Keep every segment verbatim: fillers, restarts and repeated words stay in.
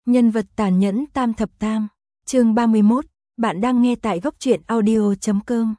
Nhân vật tàn nhẫn tam thập tam, chương ba mươi mốt, bạn đang nghe tại góc truyện audio chấm com.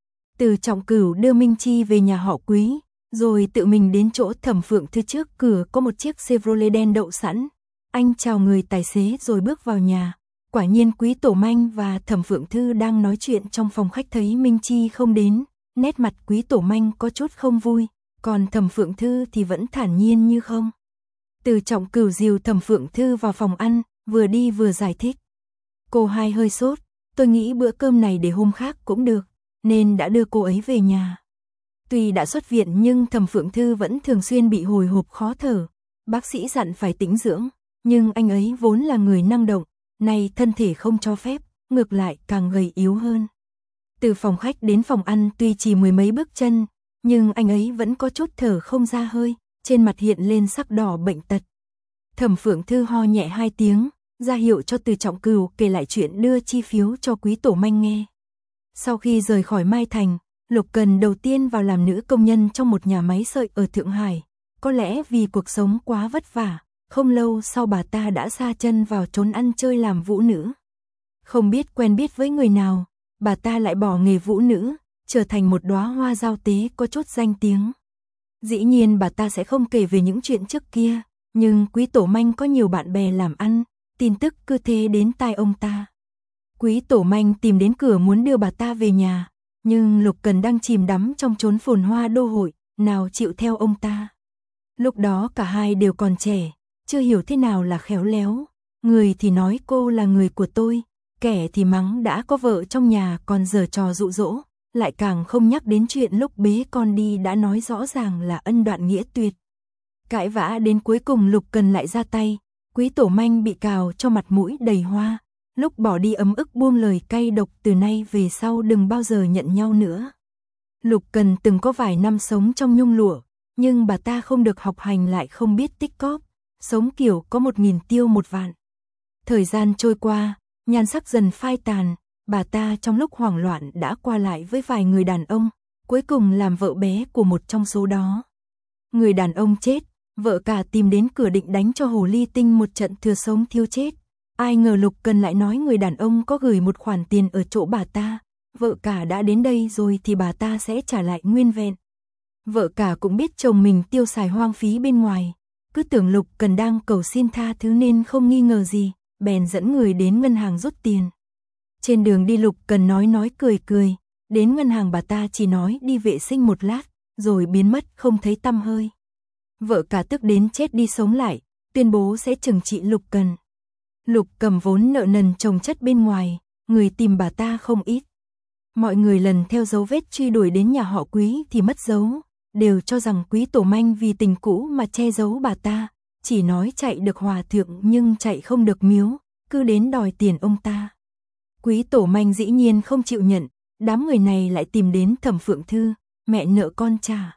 Từ Trọng Cửu đưa Minh Chi về nhà họ Quý, rồi tự mình đến chỗ Thẩm Phượng Thư trước cửa có một chiếc Chevrolet đen đậu sẵn. Anh chào người tài xế rồi bước vào nhà. Quả nhiên Quý Tổ Manh và Thẩm Phượng Thư đang nói chuyện trong phòng khách thấy Minh Chi không đến, nét mặt Quý Tổ Manh có chút không vui, còn Thẩm Phượng Thư thì vẫn thản nhiên như không. Từ Trọng Cửu dìu Thẩm Phượng Thư vào phòng ăn, vừa đi vừa giải thích. Cô hai hơi sốt, tôi nghĩ bữa cơm này để hôm khác cũng được, nên đã đưa cô ấy về nhà. Tuy đã xuất viện nhưng Thẩm Phượng Thư vẫn thường xuyên bị hồi hộp khó thở. Bác sĩ dặn phải tĩnh dưỡng, nhưng anh ấy vốn là người năng động, nay thân thể không cho phép, ngược lại càng gầy yếu hơn. Từ phòng khách đến phòng ăn tuy chỉ mười mấy bước chân, nhưng anh ấy vẫn có chút thở không ra hơi, trên mặt hiện lên sắc đỏ bệnh tật. Thẩm Phượng Thư ho nhẹ hai tiếng, ra hiệu cho Từ Trọng Cửu kể lại chuyện đưa chi phiếu cho Quý Tổ Manh nghe. Sau khi rời khỏi Mai Thành, Lục Cần đầu tiên vào làm nữ công nhân trong một nhà máy sợi ở Thượng Hải. Có lẽ vì cuộc sống quá vất vả, không lâu sau bà ta đã sa chân vào trốn ăn chơi làm vũ nữ. Không biết quen biết với người nào, bà ta lại bỏ nghề vũ nữ, trở thành một đóa hoa giao tế có chút danh tiếng. Dĩ nhiên bà ta sẽ không kể về những chuyện trước kia, nhưng Quý Tổ Manh có nhiều bạn bè làm ăn, tin tức cứ thế đến tai ông ta. Quý Tổ Manh tìm đến cửa muốn đưa bà ta về nhà, nhưng Lục Cần đang chìm đắm trong chốn phồn hoa đô hội, nào chịu theo ông ta. Lúc đó cả hai đều còn trẻ, chưa hiểu thế nào là khéo léo, người thì nói cô là người của tôi, kẻ thì mắng đã có vợ trong nhà còn giở trò dụ dỗ, lại càng không nhắc đến chuyện lúc bế con đi đã nói rõ ràng là ân đoạn nghĩa tuyệt. Cãi vã đến cuối cùng Lục Cần lại ra tay, Quý Tổ Manh bị cào cho mặt mũi đầy hoa, lúc bỏ đi ấm ức buông lời cay độc từ nay về sau đừng bao giờ nhận nhau nữa. Lục Cần từng có vài năm sống trong nhung lụa, nhưng bà ta không được học hành lại không biết tích cóp, sống kiểu có một nghìn tiêu một vạn. Thời gian trôi qua, nhan sắc dần phai tàn, bà ta trong lúc hoảng loạn đã qua lại với vài người đàn ông, cuối cùng làm vợ bé của một trong số đó. Người đàn ông chết, vợ cả tìm đến cửa định đánh cho hồ ly tinh một trận thừa sống thiêu chết. Ai ngờ Lục Cần lại nói người đàn ông có gửi một khoản tiền ở chỗ bà ta, vợ cả đã đến đây rồi thì bà ta sẽ trả lại nguyên vẹn. Vợ cả cũng biết chồng mình tiêu xài hoang phí bên ngoài, cứ tưởng Lục Cần đang cầu xin tha thứ nên không nghi ngờ gì, bèn dẫn người đến ngân hàng rút tiền. Trên đường đi Lục Cần nói nói cười cười, đến ngân hàng bà ta chỉ nói đi vệ sinh một lát, rồi biến mất không thấy tăm hơi. Vợ cả tức đến chết đi sống lại, tuyên bố sẽ trừng trị Lục Cần. Lục Cầm vốn nợ nần chồng chất bên ngoài, người tìm bà ta không ít. Mọi người lần theo dấu vết truy đuổi đến nhà họ Quý thì mất dấu, đều cho rằng Quý Tổ Manh vì tình cũ mà che giấu bà ta, chỉ nói chạy được hòa thượng nhưng chạy không được miếu, cứ đến đòi tiền ông ta. Quý Tổ Manh dĩ nhiên không chịu nhận, đám người này lại tìm đến Thẩm Phượng Thư, mẹ nợ con trả.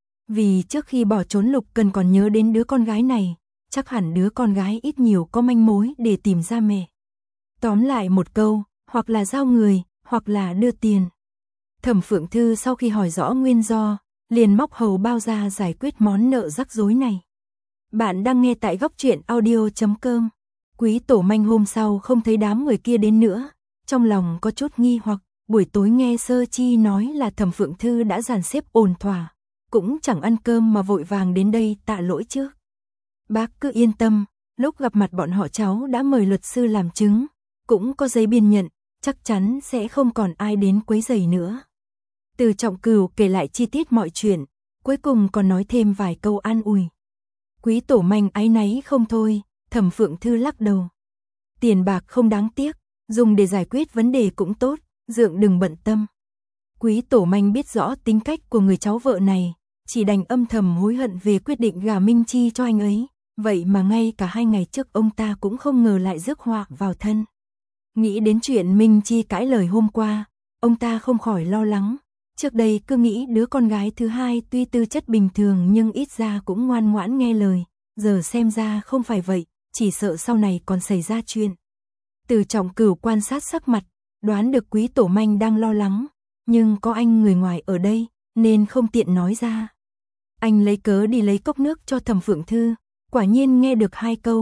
Vì trước khi bỏ trốn Lục Cần còn nhớ đến đứa con gái này, chắc hẳn đứa con gái ít nhiều có manh mối để tìm ra mẹ. Tóm lại một câu, hoặc là giao người, hoặc là đưa tiền. Thẩm Phượng Thư sau khi hỏi rõ nguyên do, liền móc hầu bao ra giải quyết món nợ rắc rối này. Bạn đang nghe tại góc truyện audio chấm com. Quý Tổ Manh hôm sau không thấy đám người kia đến nữa, trong lòng có chút nghi hoặc, buổi tối nghe Sơ Chi nói là Thẩm Phượng Thư đã dàn xếp ổn thỏa, cũng chẳng ăn cơm mà vội vàng đến đây tạ lỗi trước. Bác cứ yên tâm, lúc gặp mặt bọn họ cháu đã mời luật sư làm chứng, cũng có giấy biên nhận, chắc chắn sẽ không còn ai đến quấy rầy nữa. Từ Trọng Cửu kể lại chi tiết mọi chuyện, cuối cùng còn nói thêm vài câu an ủi. Quý Tổ Manh áy náy không thôi, Thẩm Phượng Thư lắc đầu. Tiền bạc không đáng tiếc, dùng để giải quyết vấn đề cũng tốt, dượng đừng bận tâm. Quý Tổ Manh biết rõ tính cách của người cháu vợ này, chỉ đành âm thầm hối hận về quyết định gả Minh Chi cho anh ấy, vậy mà ngay cả hai ngày trước ông ta cũng không ngờ lại rước họa vào thân. Nghĩ đến chuyện Minh Chi cãi lời hôm qua, ông ta không khỏi lo lắng. Trước đây cứ nghĩ đứa con gái thứ hai tuy tư chất bình thường nhưng ít ra cũng ngoan ngoãn nghe lời, giờ xem ra không phải vậy, chỉ sợ sau này còn xảy ra chuyện. Từ Trọng Cửu quan sát sắc mặt, đoán được Quý Tổ Manh đang lo lắng, nhưng có anh người ngoài ở đây, nên không tiện nói ra. Anh lấy cớ đi lấy cốc nước cho Thẩm Phượng Thư, quả nhiên nghe được hai câu,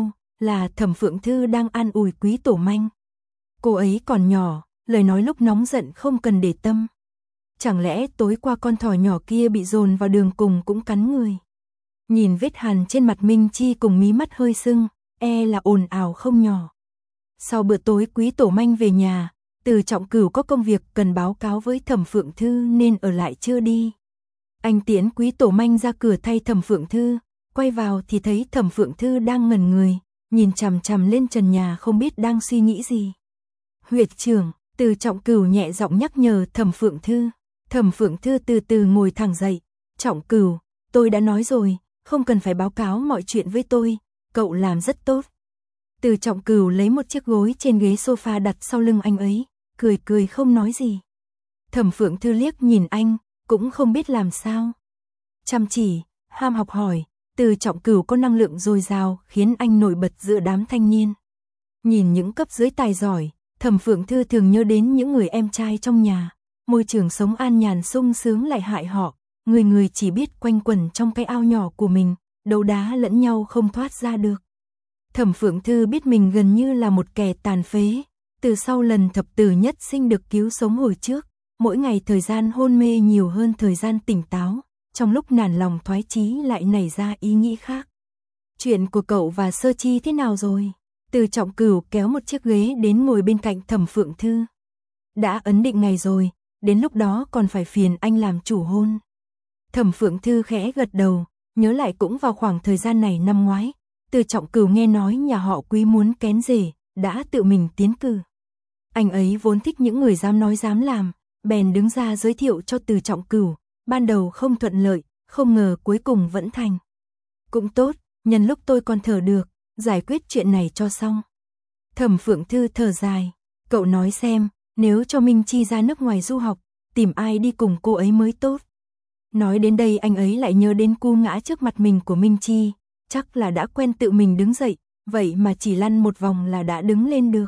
là Thẩm Phượng Thư đang an ủi Quý Tổ Manh. Cô ấy còn nhỏ, lời nói lúc nóng giận không cần để tâm. Chẳng lẽ tối qua con thỏ nhỏ kia bị dồn vào đường cùng cũng cắn người? Nhìn vết hằn trên mặt Minh Chi cùng mí mắt hơi sưng, e là ồn ào không nhỏ. Sau bữa tối Quý Tổ Manh về nhà, Từ Trọng Cửu có công việc cần báo cáo với Thẩm Phượng Thư nên ở lại chưa đi. Anh tiễn Quý Tổ Manh ra cửa thay Thẩm Phượng Thư, quay vào thì thấy Thẩm Phượng Thư đang ngẩn người, nhìn chằm chằm lên trần nhà không biết đang suy nghĩ gì. Huyệt trưởng, Từ Trọng Cửu nhẹ giọng nhắc nhở Thẩm Phượng Thư. Thẩm Phượng Thư từ từ ngồi thẳng dậy. Trọng Cửu, tôi đã nói rồi, không cần phải báo cáo mọi chuyện với tôi, cậu làm rất tốt. Từ Trọng Cửu lấy một chiếc gối trên ghế sofa đặt sau lưng anh ấy, cười cười không nói gì. Thẩm Phượng Thư liếc nhìn anh, cũng không biết làm sao. Chăm chỉ, ham học hỏi, Từ Trọng Cửu có năng lượng dồi dào khiến anh nổi bật giữa đám thanh niên. Nhìn những cấp dưới tài giỏi, Thẩm Phượng Thư thường nhớ đến những người em trai trong nhà. Môi trường sống an nhàn sung sướng lại hại họ, người người chỉ biết quanh quẩn trong cái ao nhỏ của mình, đấu đá lẫn nhau không thoát ra được. Thẩm Phượng Thư biết mình gần như là một kẻ tàn phế, từ sau lần thập tử nhất sinh được cứu sống hồi trước, mỗi ngày thời gian hôn mê nhiều hơn thời gian tỉnh táo, trong lúc nản lòng thoái chí lại nảy ra ý nghĩ khác. Chuyện của cậu và Sơ Chi thế nào rồi? Từ Trọng Cửu kéo một chiếc ghế đến ngồi bên cạnh Thẩm Phượng Thư. Đã ấn định ngày rồi, đến lúc đó còn phải phiền anh làm chủ hôn. Thẩm Phượng Thư khẽ gật đầu, nhớ lại cũng vào khoảng thời gian này năm ngoái, Từ Trọng Cửu nghe nói nhà họ Quý muốn kén rể, đã tự mình tiến cử. Anh ấy vốn thích những người dám nói dám làm, bèn đứng ra giới thiệu cho Từ Trọng Cửu, ban đầu không thuận lợi, không ngờ cuối cùng vẫn thành. Cũng tốt, nhân lúc tôi còn thở được, giải quyết chuyện này cho xong. Thẩm Phượng Thư thở dài, cậu nói xem, nếu cho Minh Chi ra nước ngoài du học, tìm ai đi cùng cô ấy mới tốt. Nói đến đây anh ấy lại nhớ đến cú ngã trước mặt mình của Minh Chi, chắc là đã quen tự mình đứng dậy, vậy mà chỉ lăn một vòng là đã đứng lên được.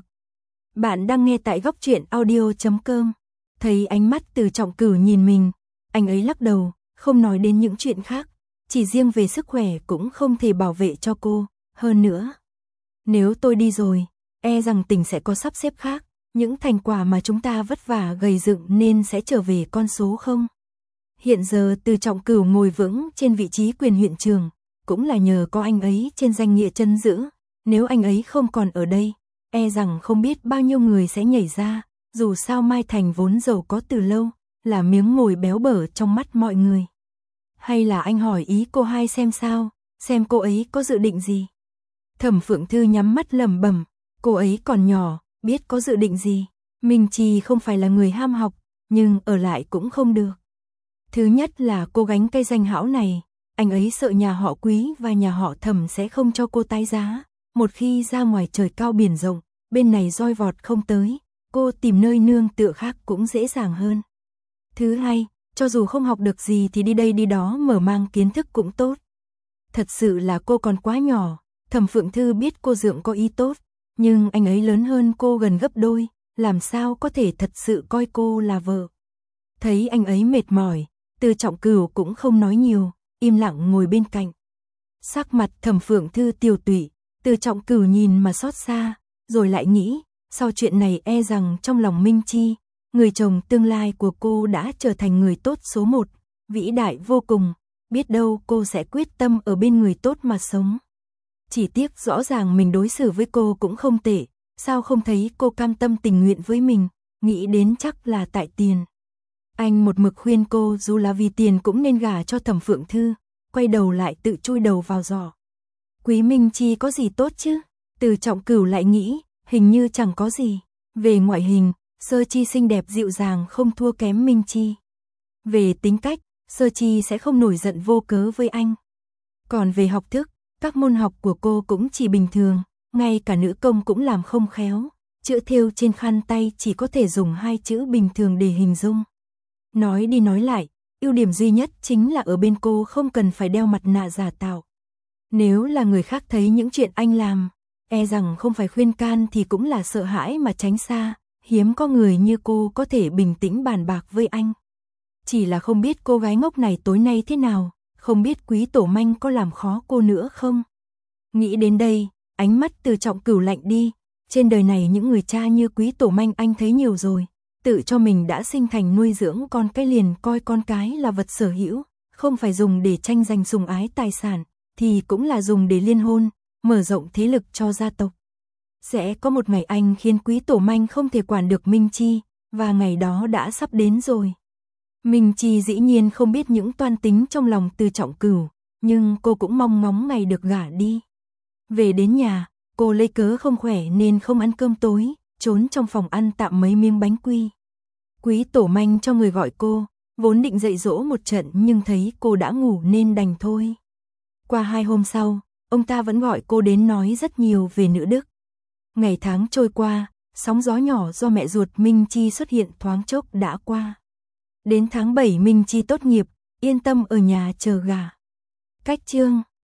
Bạn đang nghe tại góc truyện audio chấm com. Thấy ánh mắt Từ Trọng Cửu nhìn mình, anh ấy lắc đầu, không nói đến những chuyện khác, chỉ riêng về sức khỏe cũng không thể bảo vệ cho cô, hơn nữa. Nếu tôi đi rồi, e rằng tỉnh sẽ có sắp xếp khác, những thành quả mà chúng ta vất vả gầy dựng nên sẽ trở về con số không. Hiện giờ Từ Trọng Cửu ngồi vững trên vị trí quyền huyện trưởng, cũng là nhờ có anh ấy trên danh nghĩa chân giữ, nếu anh ấy không còn ở đây, e rằng không biết bao nhiêu người sẽ nhảy ra, dù sao Mai Thành vốn giàu có từ lâu, là miếng mồi béo bở trong mắt mọi người. Hay là anh hỏi ý cô hai xem sao, xem cô ấy có dự định gì. Thẩm Phượng Thư nhắm mắt lẩm bẩm, cô ấy còn nhỏ, biết có dự định gì. Minh Chi không phải là người ham học, nhưng ở lại cũng không được. Thứ nhất là cô gánh cây danh hão này, anh ấy sợ nhà họ Quý và nhà họ Thẩm sẽ không cho cô tái giá. Một khi ra ngoài trời cao biển rộng, bên này roi vọt không tới, cô tìm nơi nương tựa khác cũng dễ dàng hơn. Thứ hai, cho dù không học được gì thì đi đây đi đó mở mang kiến thức cũng tốt. Thật sự là cô còn quá nhỏ, Thẩm Phượng Thư biết cô Dượng có ý tốt, nhưng anh ấy lớn hơn cô gần gấp đôi, làm sao có thể thật sự coi cô là vợ. Thấy anh ấy mệt mỏi, Từ Trọng Cửu cũng không nói nhiều, im lặng ngồi bên cạnh. Sắc mặt Thẩm Phượng Thư tiều tụy, Từ Trọng Cửu nhìn mà xót xa, rồi lại nghĩ, sau chuyện này e rằng trong lòng Minh Chi, người chồng tương lai của cô đã trở thành người tốt số một, vĩ đại vô cùng, biết đâu cô sẽ quyết tâm ở bên người tốt mà sống. Chỉ tiếc rõ ràng mình đối xử với cô cũng không tệ, sao không thấy cô cam tâm tình nguyện với mình, nghĩ đến chắc là tại tiền. Anh một mực khuyên cô dù là vì tiền cũng nên gả cho Thẩm Phượng Thư, quay đầu lại tự chui đầu vào giỏ. Quý Minh Chi có gì tốt chứ? Từ Trọng Cửu lại nghĩ, hình như chẳng có gì. Về ngoại hình, Sơ Chi xinh đẹp dịu dàng không thua kém Minh Chi. Về tính cách, Sơ Chi sẽ không nổi giận vô cớ với anh. Còn về học thức, các môn học của cô cũng chỉ bình thường, ngay cả nữ công cũng làm không khéo. Chữ thêu trên khăn tay chỉ có thể dùng hai chữ bình thường để hình dung. Nói đi nói lại, ưu điểm duy nhất chính là ở bên cô không cần phải đeo mặt nạ giả tạo. Nếu là người khác thấy những chuyện anh làm, e rằng không phải khuyên can thì cũng là sợ hãi mà tránh xa, hiếm có người như cô có thể bình tĩnh bàn bạc với anh. Chỉ là không biết cô gái ngốc này tối nay thế nào, không biết Quý Tổ Manh có làm khó cô nữa không. Nghĩ đến đây, Ánh mắt Từ Trọng Cửu lạnh đi, trên đời này những người cha như Quý Tổ Manh anh thấy nhiều rồi, tự cho mình đã sinh thành nuôi dưỡng con cái liền coi con cái là vật sở hữu, không phải dùng để tranh giành sủng ái tài sản, thì cũng là dùng để liên hôn, mở rộng thế lực cho gia tộc. Sẽ có một ngày anh khiến Quý Tổ Manh không thể quản được Minh Chi, và ngày đó đã sắp đến rồi. Minh Chi dĩ nhiên không biết những toan tính trong lòng Từ Trọng Cửu, nhưng cô cũng mong ngóng ngày được gả đi. Về đến nhà, cô lấy cớ không khỏe nên không ăn cơm tối, trốn trong phòng ăn tạm mấy miếng bánh quy. Quý Tổ Manh cho người gọi cô, vốn định dạy dỗ một trận nhưng thấy cô đã ngủ nên đành thôi. Qua hai hôm sau, ông ta vẫn gọi cô đến nói rất nhiều về nữ đức. Ngày tháng trôi qua, sóng gió nhỏ do mẹ ruột Minh Chi xuất hiện thoáng chốc đã qua. Đến tháng bảy Minh Chi tốt nghiệp, yên tâm ở nhà chờ gả. Cách chương